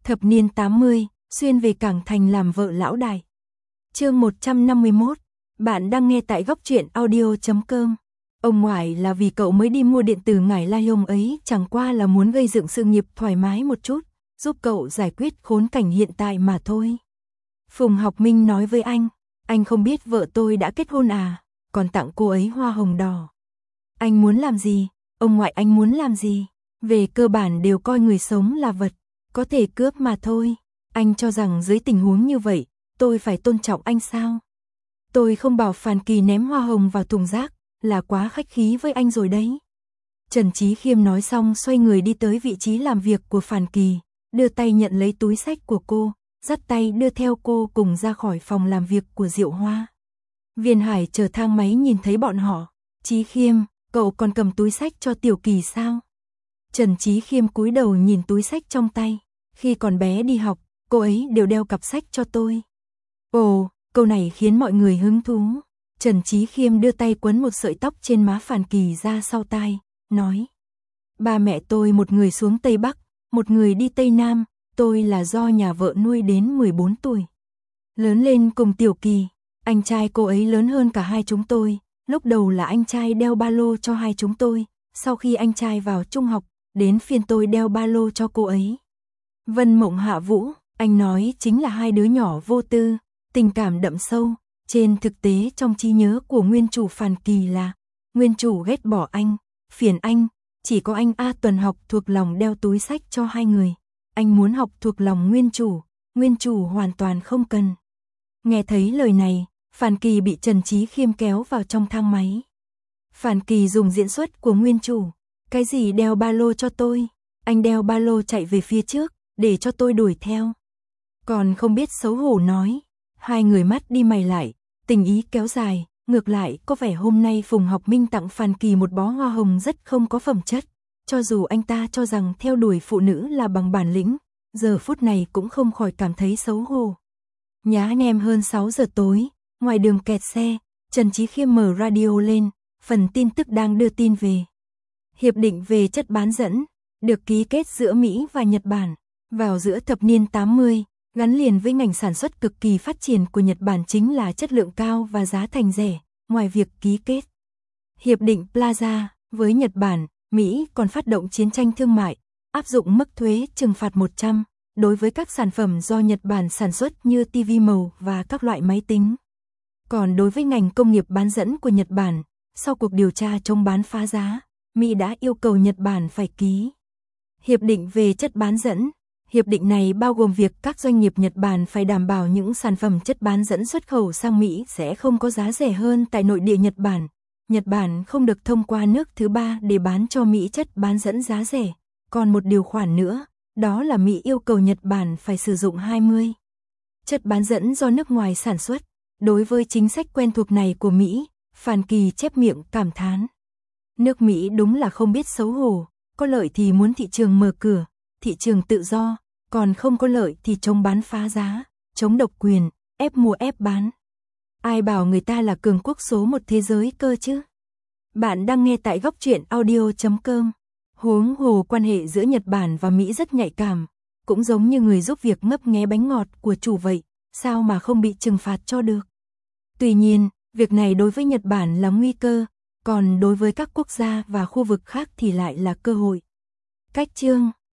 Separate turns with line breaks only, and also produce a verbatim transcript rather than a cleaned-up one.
Thập niên tám mươi, xuyên về Cảng Thành làm vợ lão đại. Chương một trăm năm mươi mốt. Bạn đang nghe tại góc truyện audio chấm com. Ông ngoại là vì cậu mới đi mua điện tử ngải lai ông ấy, chẳng qua là muốn gây dựng sự nghiệp thoải mái một chút, giúp cậu giải quyết khốn cảnh hiện tại mà thôi. Phùng Học Minh nói với anh, anh không biết vợ tôi đã kết hôn à, còn tặng cô ấy hoa hồng đỏ. Anh muốn làm gì? Ông ngoại anh muốn làm gì? Về cơ bản đều coi người sống là vật, có thể cướp mà thôi. Anh cho rằng dưới tình huống như vậy, tôi phải tôn trọng anh sao? Tôi không bảo Phàn Kỳ ném hoa hồng vào thùng rác, là quá khách khí với anh rồi đấy. Trần Chí Khiêm nói xong xoay người đi tới vị trí làm việc của Phàn Kỳ, đưa tay nhận lấy túi xách của cô, dắt tay đưa theo cô cùng ra khỏi phòng làm việc của Diệu Hoa. Viên Hải chờ thang máy nhìn thấy bọn họ. Chí Khiêm, cậu còn cầm túi xách cho Tiểu Kỳ sao? Trần Chí Khiêm cúi đầu nhìn túi xách trong tay. Khi còn bé đi học, cô ấy đều đeo cặp sách cho tôi. Ồ, câu này khiến mọi người hứng thú. Trần Chí Khiêm đưa tay quấn một sợi tóc trên má Phàn Kỳ ra sau tai, nói. Ba mẹ tôi một người xuống Tây Bắc, một người đi Tây Nam, tôi là do nhà vợ nuôi đến mười bốn tuổi. Lớn lên cùng Tiểu Kỳ, anh trai cô ấy lớn hơn cả hai chúng tôi, lúc đầu là anh trai đeo ba lô cho hai chúng tôi, sau khi anh trai vào trung học, đến phiên tôi đeo ba lô cho cô ấy. Vân Mộng Hạ Vũ, anh nói chính là hai đứa nhỏ vô tư, tình cảm đậm sâu, trên thực tế trong trí nhớ của nguyên chủ Phàn Kỳ là, nguyên chủ ghét bỏ anh, phiền anh, chỉ có anh A Tuần học thuộc lòng đeo túi sách cho hai người, anh muốn học thuộc lòng nguyên chủ, nguyên chủ hoàn toàn không cần. Nghe thấy lời này, Phàn Kỳ bị Trần Chí Khiêm kéo vào trong thang máy. Phàn Kỳ dùng diễn xuất của nguyên chủ, cái gì đeo ba lô cho tôi, anh đeo ba lô chạy về phía trước, để cho tôi đuổi theo. Còn không biết xấu hổ nói, hai người mắt đi mày lại, tình ý kéo dài, ngược lại có vẻ hôm nay Phùng Học Minh tặng Phàn Kỳ một bó hoa hồng rất không có phẩm chất, cho dù anh ta cho rằng theo đuổi phụ nữ là bằng bản lĩnh, giờ phút này cũng không khỏi cảm thấy xấu hổ. Nhá nhem hơn sáu giờ tối, ngoài đường kẹt xe, Trần Chí Khiêm mở radio lên, phần tin tức đang đưa tin về. Hiệp định về chất bán dẫn, được ký kết giữa Mỹ và Nhật Bản, vào giữa thập niên tám mươi, gắn liền với ngành sản xuất cực kỳ phát triển của Nhật Bản chính là chất lượng cao và giá thành rẻ, ngoài việc ký kết. Hiệp định Plaza, với Nhật Bản, Mỹ còn phát động chiến tranh thương mại, áp dụng mức thuế trừng phạt một trăm, đối với các sản phẩm do Nhật Bản sản xuất như ti vi màu và các loại máy tính. Còn đối với ngành công nghiệp bán dẫn của Nhật Bản, sau cuộc điều tra chống bán phá giá, Mỹ đã yêu cầu Nhật Bản phải ký Hiệp định về chất bán dẫn. Hiệp định này bao gồm việc các doanh nghiệp Nhật Bản phải đảm bảo những sản phẩm chất bán dẫn xuất khẩu sang Mỹ sẽ không có giá rẻ hơn tại nội địa Nhật Bản. Nhật Bản không được thông qua nước thứ ba để bán cho Mỹ chất bán dẫn giá rẻ. Còn một điều khoản nữa, đó là Mỹ yêu cầu Nhật Bản phải sử dụng hai mươi chất bán dẫn do nước ngoài sản xuất. Đối với chính sách quen thuộc này của Mỹ, Phàn Kỳ chép miệng cảm thán. Nước Mỹ đúng là không biết xấu hổ, có lợi thì muốn thị trường mở cửa, thị trường tự do, còn không có lợi thì chống bán phá giá, chống độc quyền, ép mua ép bán. Ai bảo người ta là cường quốc số một thế giới cơ chứ? Bạn đang nghe tại góc truyện audio chấm com. Huống hồ quan hệ giữa Nhật Bản và Mỹ rất nhạy cảm, cũng giống như người giúp việc ngấp nghé bánh ngọt của chủ vậy, sao mà không bị trừng phạt cho được. Tuy nhiên, việc này đối với Nhật Bản là nguy cơ, còn đối với các quốc gia và khu vực khác thì lại là cơ hội. Cách chương